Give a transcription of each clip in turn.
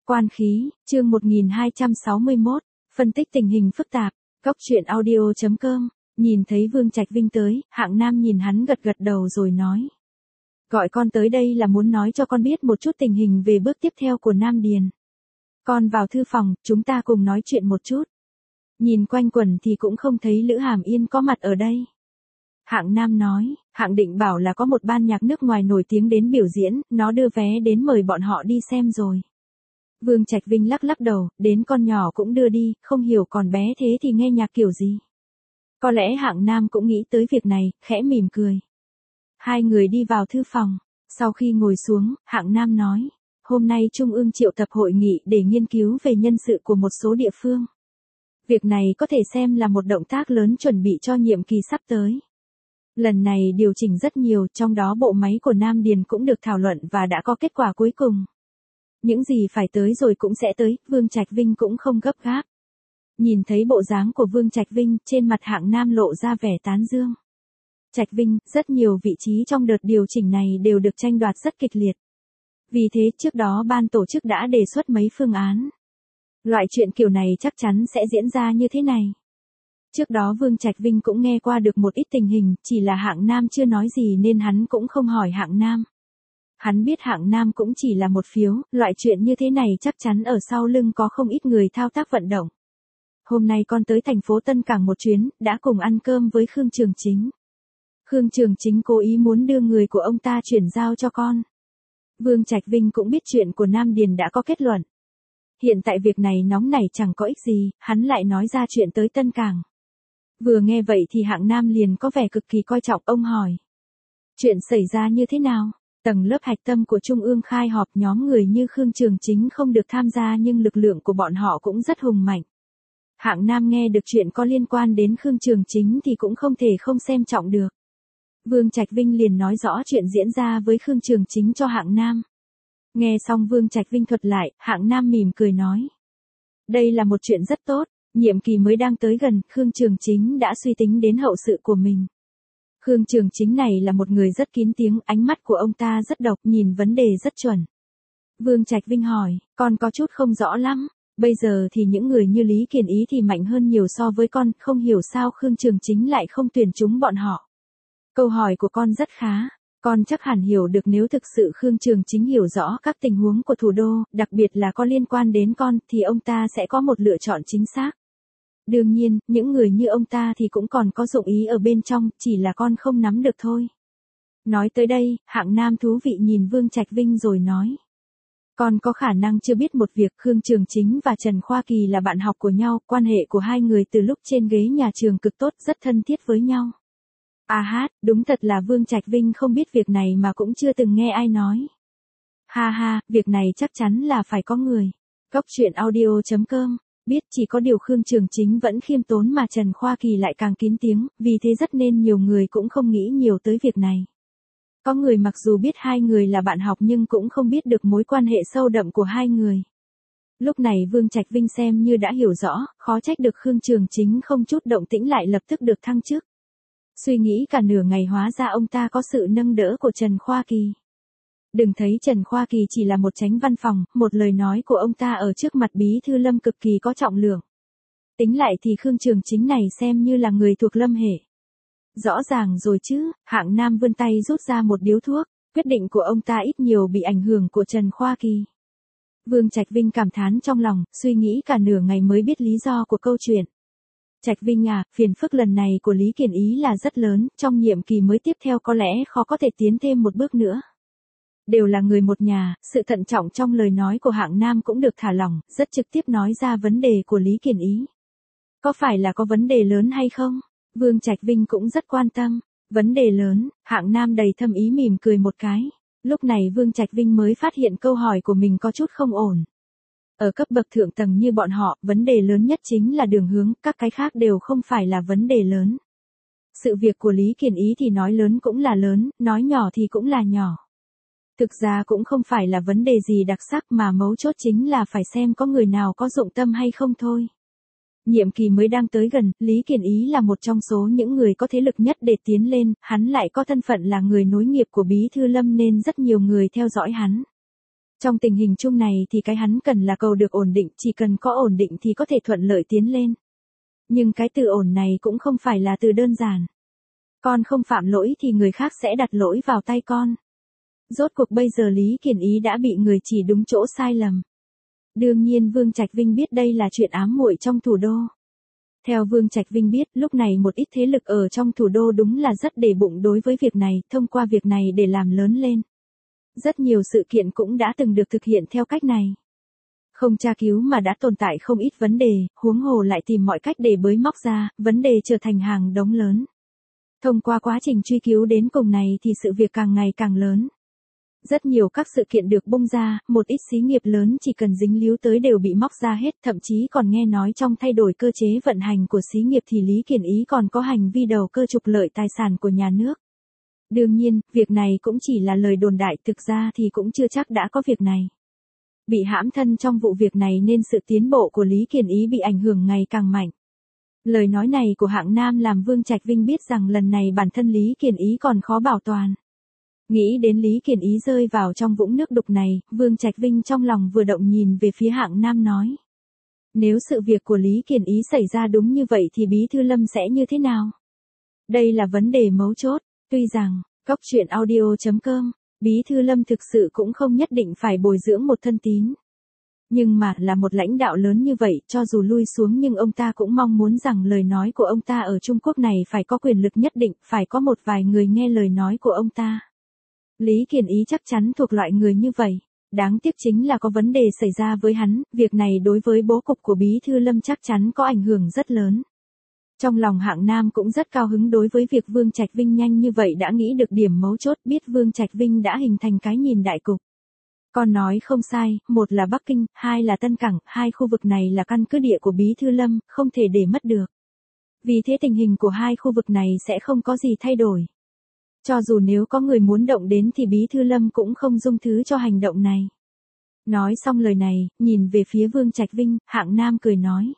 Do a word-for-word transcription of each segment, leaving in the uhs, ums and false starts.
Quan khí, chương một nghìn hai trăm sáu mươi mốt, phân tích tình hình phức tạp, góc truyện audio chấm com, nhìn thấy Vương Trạch Vinh tới, Hạng Nam nhìn hắn gật gật đầu rồi nói. Gọi con tới đây là muốn nói cho con biết một chút tình hình về bước tiếp theo của Nam Điền. Con vào thư phòng, chúng ta cùng nói chuyện một chút. Nhìn quanh quẩn thì cũng không thấy Lữ Hàm Yên có mặt ở đây. Hạng Nam nói, Hạng Định bảo là có một ban nhạc nước ngoài nổi tiếng đến biểu diễn, nó đưa vé đến mời bọn họ đi xem rồi. Vương Trạch Vinh lắc lắc đầu, đến con nhỏ cũng đưa đi, không hiểu còn bé thế thì nghe nhạc kiểu gì. Có lẽ Hạng Nam cũng nghĩ tới việc này, khẽ mỉm cười. Hai người đi vào thư phòng, sau khi ngồi xuống, Hạng Nam nói, hôm nay Trung ương triệu tập hội nghị để nghiên cứu về nhân sự của một số địa phương. Việc này có thể xem là một động tác lớn chuẩn bị cho nhiệm kỳ sắp tới. Lần này điều chỉnh rất nhiều, trong đó bộ máy của Nam Điền cũng được thảo luận và đã có kết quả cuối cùng. Những gì phải tới rồi cũng sẽ tới, Vương Trạch Vinh cũng không gấp gáp. Nhìn thấy bộ dáng của Vương Trạch Vinh, trên mặt Hạng Nam lộ ra vẻ tán dương. Trạch Vinh, rất nhiều vị trí trong đợt điều chỉnh này đều được tranh đoạt rất kịch liệt. Vì thế trước đó ban tổ chức đã đề xuất mấy phương án. Loại chuyện kiểu này chắc chắn sẽ diễn ra như thế này. Trước đó Vương Trạch Vinh cũng nghe qua được một ít tình hình, chỉ là Hạng Nam chưa nói gì nên hắn cũng không hỏi Hạng Nam. Hắn biết Hạng Nam cũng chỉ là một phiếu, loại chuyện như thế này chắc chắn ở sau lưng có không ít người thao tác vận động. Hôm nay con tới thành phố Tân Cảng một chuyến, đã cùng ăn cơm với Khương Trường Chính. Khương Trường Chính cố ý muốn đưa người của ông ta chuyển giao cho con. Vương Trạch Vinh cũng biết chuyện của Nam Điền đã có kết luận. Hiện tại việc này nóng nảy chẳng có ích gì, hắn lại nói ra chuyện tới Tân Cảng. Vừa nghe vậy thì Hạng Nam liền có vẻ cực kỳ coi trọng, ông hỏi. Chuyện xảy ra như thế nào? Tầng lớp hạch tâm của Trung ương khai họp, nhóm người như Khương Trường Chính không được tham gia nhưng lực lượng của bọn họ cũng rất hùng mạnh. Hạng Nam nghe được chuyện có liên quan đến Khương Trường Chính thì cũng không thể không xem trọng được. Vương Trạch Vinh liền nói rõ chuyện diễn ra với Khương Trường Chính cho Hạng Nam. Nghe xong Vương Trạch Vinh thuật lại, Hạng Nam mỉm cười nói. Đây là một chuyện rất tốt, nhiệm kỳ mới đang tới gần, Khương Trường Chính đã suy tính đến hậu sự của mình. Khương Trường Chính này là một người rất kín tiếng, ánh mắt của ông ta rất độc, nhìn vấn đề rất chuẩn. Vương Trạch Vinh hỏi, con có chút không rõ lắm, bây giờ thì những người như Lý Kiền Ý thì mạnh hơn nhiều so với con, không hiểu sao Khương Trường Chính lại không tuyển chúng bọn họ. Câu hỏi của con rất khá, con chắc hẳn hiểu được nếu thực sự Khương Trường Chính hiểu rõ các tình huống của thủ đô, đặc biệt là có liên quan đến con, thì ông ta sẽ có một lựa chọn chính xác. Đương nhiên, những người như ông ta thì cũng còn có dụng ý ở bên trong, chỉ là con không nắm được thôi. Nói tới đây, Hạng Nam thú vị nhìn Vương Trạch Vinh rồi nói. Con có khả năng chưa biết một việc, Khương Trường Chính và Trần Khoa Kỳ là bạn học của nhau, quan hệ của hai người từ lúc trên ghế nhà trường cực tốt, rất thân thiết với nhau. À hát, đúng thật là Vương Trạch Vinh không biết việc này mà cũng chưa từng nghe ai nói. Ha ha, việc này chắc chắn là phải có người. Góc truyện audio chấm com, biết chỉ có điều Khương Trường Chính vẫn khiêm tốn mà Trần Khoa Kỳ lại càng kín tiếng, vì thế rất nên nhiều người cũng không nghĩ nhiều tới việc này. Có người mặc dù biết hai người là bạn học nhưng cũng không biết được mối quan hệ sâu đậm của hai người. Lúc này Vương Trạch Vinh xem như đã hiểu rõ, khó trách được Khương Trường Chính không chút động tĩnh lại lập tức được thăng chức. Suy nghĩ cả nửa ngày hóa ra ông ta có sự nâng đỡ của Trần Khoa Kỳ. Đừng thấy Trần Khoa Kỳ chỉ là một chánh văn phòng, một lời nói của ông ta ở trước mặt Bí thư Lâm cực kỳ có trọng lượng. Tính lại thì Khương Trường Chính này xem như là người thuộc Lâm hệ. Rõ ràng rồi chứ, Hạng Nam vươn tay rút ra một điếu thuốc, quyết định của ông ta ít nhiều bị ảnh hưởng của Trần Khoa Kỳ. Vương Trạch Vinh cảm thán trong lòng, suy nghĩ cả nửa ngày mới biết lý do của câu chuyện. Trạch Vinh à, phiền phức lần này của Lý Kiền Ý là rất lớn, trong nhiệm kỳ mới tiếp theo có lẽ khó có thể tiến thêm một bước nữa. Đều là người một nhà, sự thận trọng trong lời nói của Hạng Nam cũng được thả lỏng, rất trực tiếp nói ra vấn đề của Lý Kiền Ý. Có phải là có vấn đề lớn hay không? Vương Trạch Vinh cũng rất quan tâm. Vấn đề lớn, Hạng Nam đầy thâm ý mỉm cười một cái. Lúc này Vương Trạch Vinh mới phát hiện câu hỏi của mình có chút không ổn. Ở cấp bậc thượng tầng như bọn họ, vấn đề lớn nhất chính là đường hướng, các cái khác đều không phải là vấn đề lớn. Sự việc của Lý Kiền Ý thì nói lớn cũng là lớn, nói nhỏ thì cũng là nhỏ. Thực ra cũng không phải là vấn đề gì đặc sắc mà mấu chốt chính là phải xem có người nào có dụng tâm hay không thôi. Nhiệm kỳ mới đang tới gần, Lý Kiền Ý là một trong số những người có thế lực nhất để tiến lên, hắn lại có thân phận là người nối nghiệp của Bí thư Lâm nên rất nhiều người theo dõi hắn. Trong tình hình chung này thì cái hắn cần là cầu được ổn định, chỉ cần có ổn định thì có thể thuận lợi tiến lên. Nhưng cái từ ổn này cũng không phải là từ đơn giản. Con không phạm lỗi thì người khác sẽ đặt lỗi vào tay con. Rốt cuộc bây giờ Lý Kiền Ý đã bị người chỉ đúng chỗ sai lầm. Đương nhiên Vương Trạch Vinh biết đây là chuyện ám muội trong thủ đô. Theo Vương Trạch Vinh biết, lúc này một ít thế lực ở trong thủ đô đúng là rất để bụng đối với việc này, thông qua việc này để làm lớn lên. Rất nhiều sự kiện cũng đã từng được thực hiện theo cách này. Không tra cứu mà đã tồn tại không ít vấn đề, huống hồ lại tìm mọi cách để bới móc ra, vấn đề trở thành hàng đống lớn. Thông qua quá trình truy cứu đến cùng này thì sự việc càng ngày càng lớn. Rất nhiều các sự kiện được bung ra, một ít xí nghiệp lớn chỉ cần dính líu tới đều bị móc ra hết, thậm chí còn nghe nói trong thay đổi cơ chế vận hành của xí nghiệp thì Lý Kiền Ý còn có hành vi đầu cơ trục lợi tài sản của nhà nước. Đương nhiên, việc này cũng chỉ là lời đồn đại, thực ra thì cũng chưa chắc đã có việc này. Bị hãm thân trong vụ việc này nên sự tiến bộ của Lý Kiền Ý bị ảnh hưởng ngày càng mạnh. Lời nói này của Hạng Nam làm Vương Trạch Vinh biết rằng lần này bản thân Lý Kiền Ý còn khó bảo toàn. Nghĩ đến Lý Kiền Ý rơi vào trong vũng nước đục này, Vương Trạch Vinh trong lòng vừa động nhìn về phía Hạng Nam nói. Nếu sự việc của Lý Kiền Ý xảy ra đúng như vậy thì Bí Thư Lâm sẽ như thế nào? Đây là vấn đề mấu chốt, tuy rằng, Cóc Truyện Audio chấm com, Bí Thư Lâm thực sự cũng không nhất định phải bồi dưỡng một thân tín. Nhưng mà là một lãnh đạo lớn như vậy, cho dù lui xuống nhưng ông ta cũng mong muốn rằng lời nói của ông ta ở Trung Quốc này phải có quyền lực nhất định, phải có một vài người nghe lời nói của ông ta. Lý Kiền Ý chắc chắn thuộc loại người như vậy. Đáng tiếc chính là có vấn đề xảy ra với hắn, việc này đối với bố cục của Bí Thư Lâm chắc chắn có ảnh hưởng rất lớn. Trong lòng Hạng Nam cũng rất cao hứng đối với việc Vương Trạch Vinh nhanh như vậy đã nghĩ được điểm mấu chốt, biết Vương Trạch Vinh đã hình thành cái nhìn đại cục. Con nói không sai, một là Bắc Kinh, hai là Tân Cảng, hai khu vực này là căn cứ địa của Bí Thư Lâm, không thể để mất được. Vì thế tình hình của hai khu vực này sẽ không có gì thay đổi. Cho dù nếu có người muốn động đến thì Bí Thư Lâm cũng không dung thứ cho hành động này. Nói xong lời này, nhìn về phía Vương Trạch Vinh, Hạng Nam cười nói.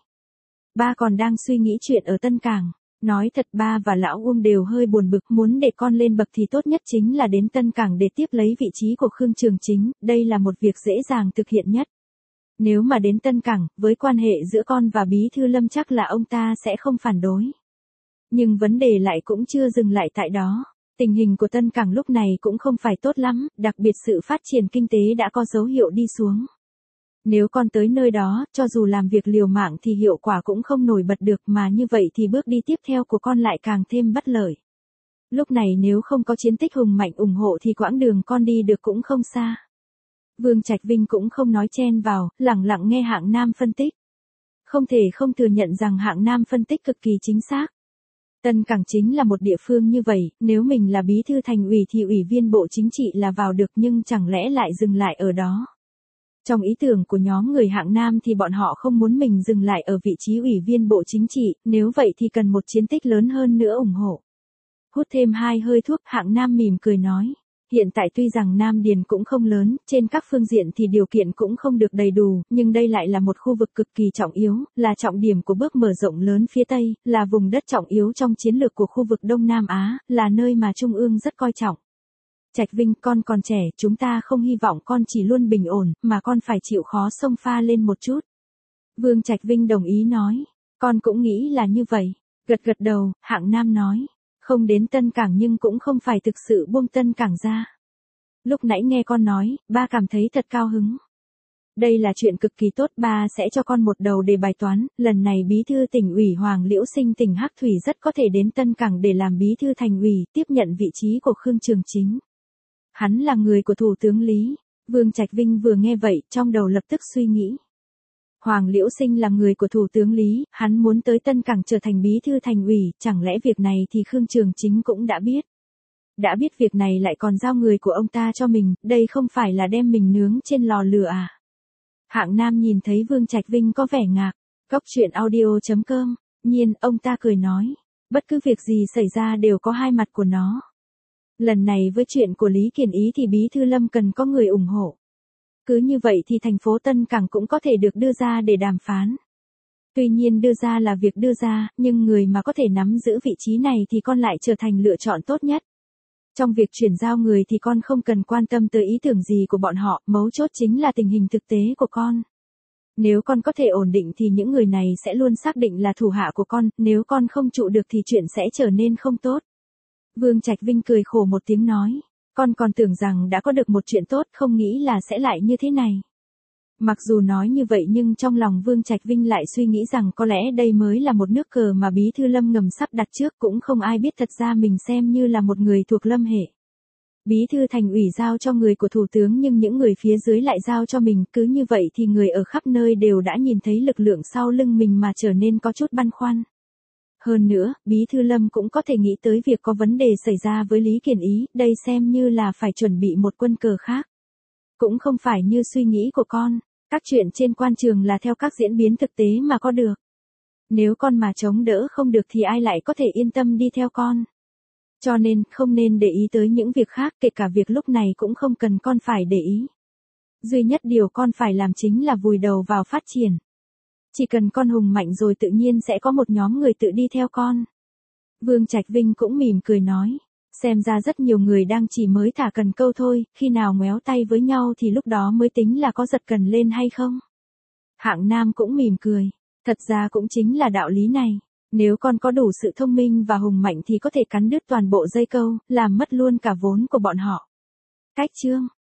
Ba còn đang suy nghĩ chuyện ở Tân Cảng. Nói thật ba và lão Uông đều hơi buồn bực, muốn để con lên bậc thì tốt nhất chính là đến Tân Cảng để tiếp lấy vị trí của Khương Trường Chính, đây là một việc dễ dàng thực hiện nhất. Nếu mà đến Tân Cảng, với quan hệ giữa con và Bí Thư Lâm chắc là ông ta sẽ không phản đối. Nhưng vấn đề lại cũng chưa dừng lại tại đó. Tình hình của Tân Cảng lúc này cũng không phải tốt lắm, đặc biệt sự phát triển kinh tế đã có dấu hiệu đi xuống. Nếu con tới nơi đó, cho dù làm việc liều mạng thì hiệu quả cũng không nổi bật được, mà như vậy thì bước đi tiếp theo của con lại càng thêm bất lợi. Lúc này nếu không có chiến tích hùng mạnh ủng hộ thì quãng đường con đi được cũng không xa. Vương Trạch Vinh cũng không nói chen vào, lặng lặng nghe Hạng Nam phân tích. Không thể không thừa nhận rằng Hạng Nam phân tích cực kỳ chính xác. Tân Cảng chính là một địa phương như vậy, nếu mình là bí thư thành ủy thì ủy viên bộ chính trị là vào được, nhưng chẳng lẽ lại dừng lại ở đó. Trong ý tưởng của nhóm người Hạng Nam thì bọn họ không muốn mình dừng lại ở vị trí ủy viên bộ chính trị, nếu vậy thì cần một chiến tích lớn hơn nữa ủng hộ. Hút thêm hai hơi thuốc, Hạng Nam mỉm cười nói. Hiện tại tuy rằng Nam Điền cũng không lớn, trên các phương diện thì điều kiện cũng không được đầy đủ, nhưng đây lại là một khu vực cực kỳ trọng yếu, là trọng điểm của bước mở rộng lớn phía Tây, là vùng đất trọng yếu trong chiến lược của khu vực Đông Nam Á, là nơi mà Trung ương rất coi trọng. Trạch Vinh, con còn trẻ, chúng ta không hy vọng con chỉ luôn bình ổn, mà con phải chịu khó xông pha lên một chút. Vương Trạch Vinh đồng ý nói, con cũng nghĩ là như vậy. Gật gật đầu, Hạng Nam nói. Không đến Tân Cảng nhưng cũng không phải thực sự buông Tân Cảng ra. Lúc nãy nghe con nói, ba cảm thấy thật cao hứng. Đây là chuyện cực kỳ tốt, ba sẽ cho con một đầu đề bài toán, lần này bí thư tỉnh ủy Hoàng Liễu Sinh tỉnh Hắc Thủy rất có thể đến Tân Cảng để làm bí thư thành ủy, tiếp nhận vị trí của Khương Trường Chính. Hắn là người của Thủ tướng Lý. Vương Trạch Vinh vừa nghe vậy, trong đầu lập tức suy nghĩ. Hoàng Liễu Sinh là người của Thủ tướng Lý, hắn muốn tới Tân Cảng trở thành bí thư thành ủy, chẳng lẽ việc này thì Khương Trường Chính cũng đã biết. Đã biết việc này lại còn giao người của ông ta cho mình, đây không phải là đem mình nướng trên lò lửa à. Hạng Nam nhìn thấy Vương Trạch Vinh có vẻ ngạc. Cóc Truyện Audio chấm com, nhiên ông ta cười nói. Bất cứ việc gì xảy ra đều có hai mặt của nó. Lần này với chuyện của Lý Kiền Ý thì Bí Thư Lâm cần có người ủng hộ. Cứ như vậy thì thành phố Tân Cảng cũng có thể được đưa ra để đàm phán. Tuy nhiên đưa ra là việc đưa ra, nhưng người mà có thể nắm giữ vị trí này thì con lại trở thành lựa chọn tốt nhất. Trong việc chuyển giao người thì con không cần quan tâm tới ý tưởng gì của bọn họ, mấu chốt chính là tình hình thực tế của con. Nếu con có thể ổn định thì những người này sẽ luôn xác định là thủ hạ của con, nếu con không trụ được thì chuyện sẽ trở nên không tốt. Vương Trạch Vinh cười khổ một tiếng nói, con còn tưởng rằng đã có được một chuyện tốt, không nghĩ là sẽ lại như thế này. Mặc dù nói như vậy nhưng trong lòng Vương Trạch Vinh lại suy nghĩ rằng có lẽ đây mới là một nước cờ mà Bí thư Lâm ngầm sắp đặt trước, cũng không ai biết thật ra mình xem như là một người thuộc Lâm hệ. Bí thư thành ủy giao cho người của thủ tướng nhưng những người phía dưới lại giao cho mình, cứ như vậy thì người ở khắp nơi đều đã nhìn thấy lực lượng sau lưng mình mà trở nên có chút băn khoăn. Hơn nữa, Bí thư Lâm cũng có thể nghĩ tới việc có vấn đề xảy ra với Lý Kiển Ý, đây xem như là phải chuẩn bị một quân cờ khác. Cũng không phải như suy nghĩ của con, các chuyện trên quan trường là theo các diễn biến thực tế mà có được. Nếu con mà chống đỡ không được thì ai lại có thể yên tâm đi theo con. Cho nên, không nên để ý tới những việc khác, kể cả việc lúc này cũng không cần con phải để ý. Duy nhất điều con phải làm chính là vùi đầu vào phát triển. Chỉ cần con hùng mạnh rồi tự nhiên sẽ có một nhóm người tự đi theo con. Vương Trạch Vinh cũng mỉm cười nói, xem ra rất nhiều người đang chỉ mới thả cần câu thôi, khi nào ngoéo tay với nhau thì lúc đó mới tính là có giật cần lên hay không. Hạng Nam cũng mỉm cười, thật ra cũng chính là đạo lý này. Nếu con có đủ sự thông minh và hùng mạnh thì có thể cắn đứt toàn bộ dây câu, làm mất luôn cả vốn của bọn họ. Cách chương